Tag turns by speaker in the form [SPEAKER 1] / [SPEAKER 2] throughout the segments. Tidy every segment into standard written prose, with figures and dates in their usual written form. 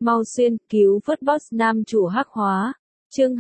[SPEAKER 1] Mau xuyên cứu vớt boss nam chủ hắc hóa. Chương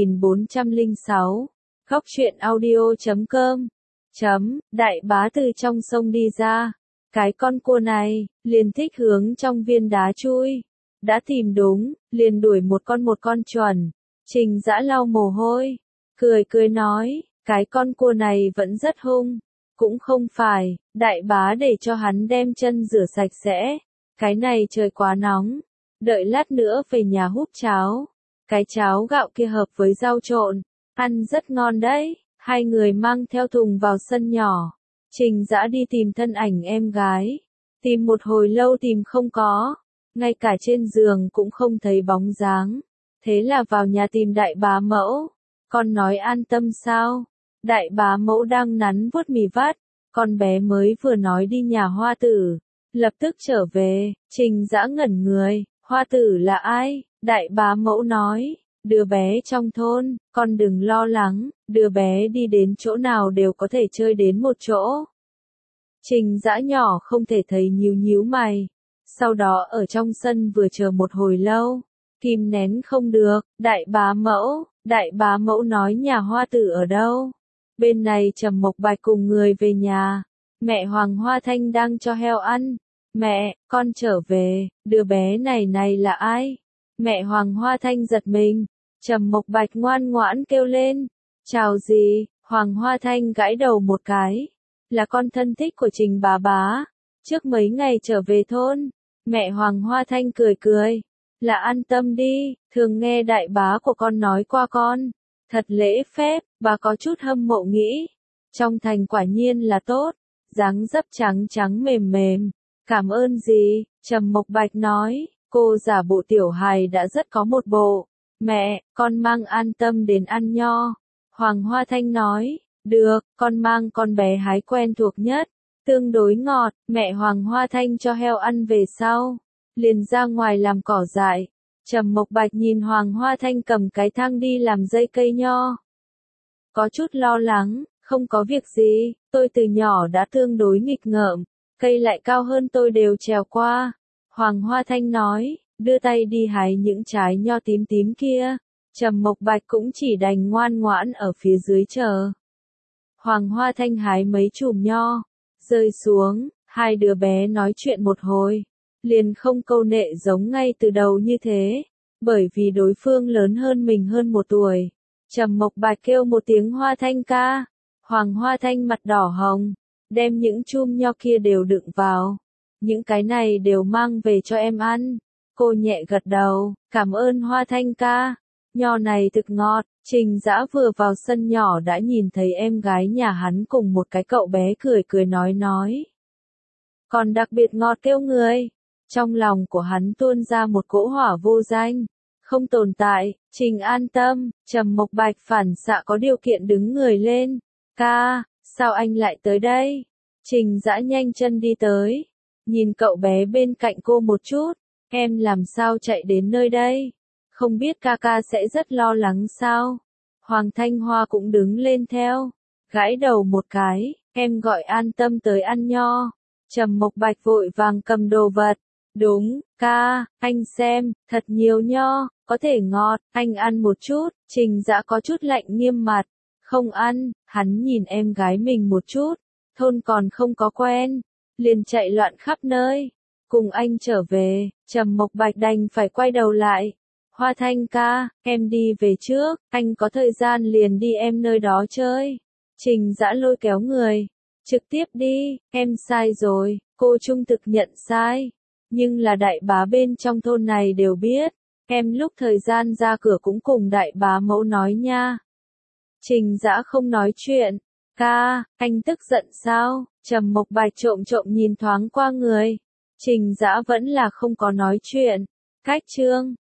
[SPEAKER 1] 2406. Góc truyện audio.com. Đại bá từ trong sông đi ra. Cái con cua này, liền thích hướng trong viên đá chui. Đã tìm đúng, liền đuổi một con chuẩn. Trình Dã lau mồ hôi. Cười nói, cái con cua này vẫn rất hung. Cũng không phải, đại bá để cho hắn đem chân rửa sạch sẽ. Cái này trời quá nóng. Đợi lát nữa về nhà húp cháo. Cái cháo gạo kia hợp với rau trộn. Ăn rất ngon đấy. Hai người mang theo thùng vào sân nhỏ. Trình Dã đi tìm thân ảnh em gái. Tìm một hồi lâu tìm không có. Ngay cả trên giường cũng không thấy bóng dáng. Thế là vào nhà tìm đại bá mẫu. Con nói an tâm sao? Đại bá mẫu đang nắn vuốt mì vắt. Con bé mới vừa nói đi nhà Hoa Tử. Lập tức trở về. Trình Dã ngẩn người. Hoa Tử là ai? Đại bá mẫu nói. Đứa bé trong thôn, con đừng lo lắng, đứa bé đi đến chỗ nào đều có thể chơi đến một chỗ. Trình Dã nhỏ không thể thấy nhíu mày. Sau đó ở trong sân vừa chờ một hồi lâu, kìm nén không được, đại bá mẫu nói nhà Hoa Tử ở đâu? Bên này Trầm Mộc Bạch cùng người về nhà, mẹ Hoàng Hoa Thanh đang cho heo ăn. Mẹ, con trở về, đứa bé này là ai? Mẹ Hoàng Hoa Thanh giật mình. Trầm Mộc Bạch ngoan ngoãn kêu lên. Chào gì? Hoàng Hoa Thanh gãi đầu một cái. Là con thân thích của Trình bá bá. Trước mấy ngày trở về thôn. Mẹ Hoàng Hoa Thanh cười. Là an tâm đi, thường nghe đại bá của con nói qua con. Thật lễ phép, bà có chút hâm mộ nghĩ. Trong thành quả nhiên là tốt. Dáng dấp trắng mềm. Cảm ơn gì? Trầm Mộc Bạch nói. Cô giả bộ tiểu hài đã rất có một bộ. Mẹ, con mang an tâm đến ăn nho. Hoàng Hoa Thanh nói. Được, con mang con bé hái quen thuộc nhất. Tương đối ngọt, mẹ Hoàng Hoa Thanh cho heo ăn về sau. Liền ra ngoài làm cỏ dại. Trầm Mộc Bạch nhìn Hoàng Hoa Thanh cầm cái thang đi làm dây cây nho. Có chút lo lắng, không có việc gì, tôi từ nhỏ đã tương đối nghịch ngợm. Cây lại cao hơn tôi đều trèo qua. Hoàng Hoa Thanh nói, đưa tay đi hái những trái nho tím kia. Trầm Mộc Bạch cũng chỉ đành ngoan ngoãn ở phía dưới chờ. Hoàng Hoa Thanh hái mấy chùm nho, rơi xuống, hai đứa bé nói chuyện một hồi. Liền không câu nệ giống ngay từ đầu như thế, bởi vì đối phương lớn hơn mình hơn một tuổi. Trầm Mộc Bạch kêu một tiếng Hoa Thanh ca. Hoàng Hoa Thanh mặt đỏ hồng, đem những chum nho kia đều đựng vào. Những cái này đều mang về cho em ăn. Cô nhẹ gật đầu, cảm ơn Hoa Thanh ca. Nho này thực ngọt. Trình Dã vừa vào sân nhỏ đã nhìn thấy em gái nhà hắn cùng một cái cậu bé cười nói. Còn đặc biệt ngọt kêu người. Trong lòng của hắn tuôn ra một cỗ hỏa vô danh. Không tồn tại, Trình an tâm. Trầm Mộc Bạch phản xạ có điều kiện đứng người lên. Ca, sao anh lại tới đây? Trình Dã nhanh chân đi tới. Nhìn cậu bé bên cạnh cô một chút. Em làm sao chạy đến nơi đây? Không biết ca sẽ rất lo lắng sao? Hoàng Thanh Hoa cũng đứng lên theo. Gãi đầu một cái. Em gọi an tâm tới ăn nho. Trầm Mộc Bạch vội vàng cầm đồ vật. Đúng, ca, anh xem, thật nhiều nho, có thể ngọt, anh ăn một chút. Trình Dã có chút lạnh nghiêm mặt. Không ăn, hắn nhìn em gái mình một chút. Thôn còn không có quen. Liền chạy loạn khắp nơi. Cùng anh trở về, Trầm Mộc Bạch đành phải quay đầu lại. Hoa Thanh ca, em đi về trước, anh có thời gian liền đi em nơi đó chơi. Trình Dã lôi kéo người. Trực tiếp đi, em sai rồi, cô trung thực nhận sai. Nhưng là đại bá bên trong thôn này đều biết. Em lúc thời gian ra cửa cũng cùng đại bá mẫu nói nha. Trình Dã không nói chuyện. Ca, anh tức giận sao? Trầm Mộc Bạch trộm nhìn thoáng qua người. Trình Dã vẫn là không có nói chuyện. Cách chương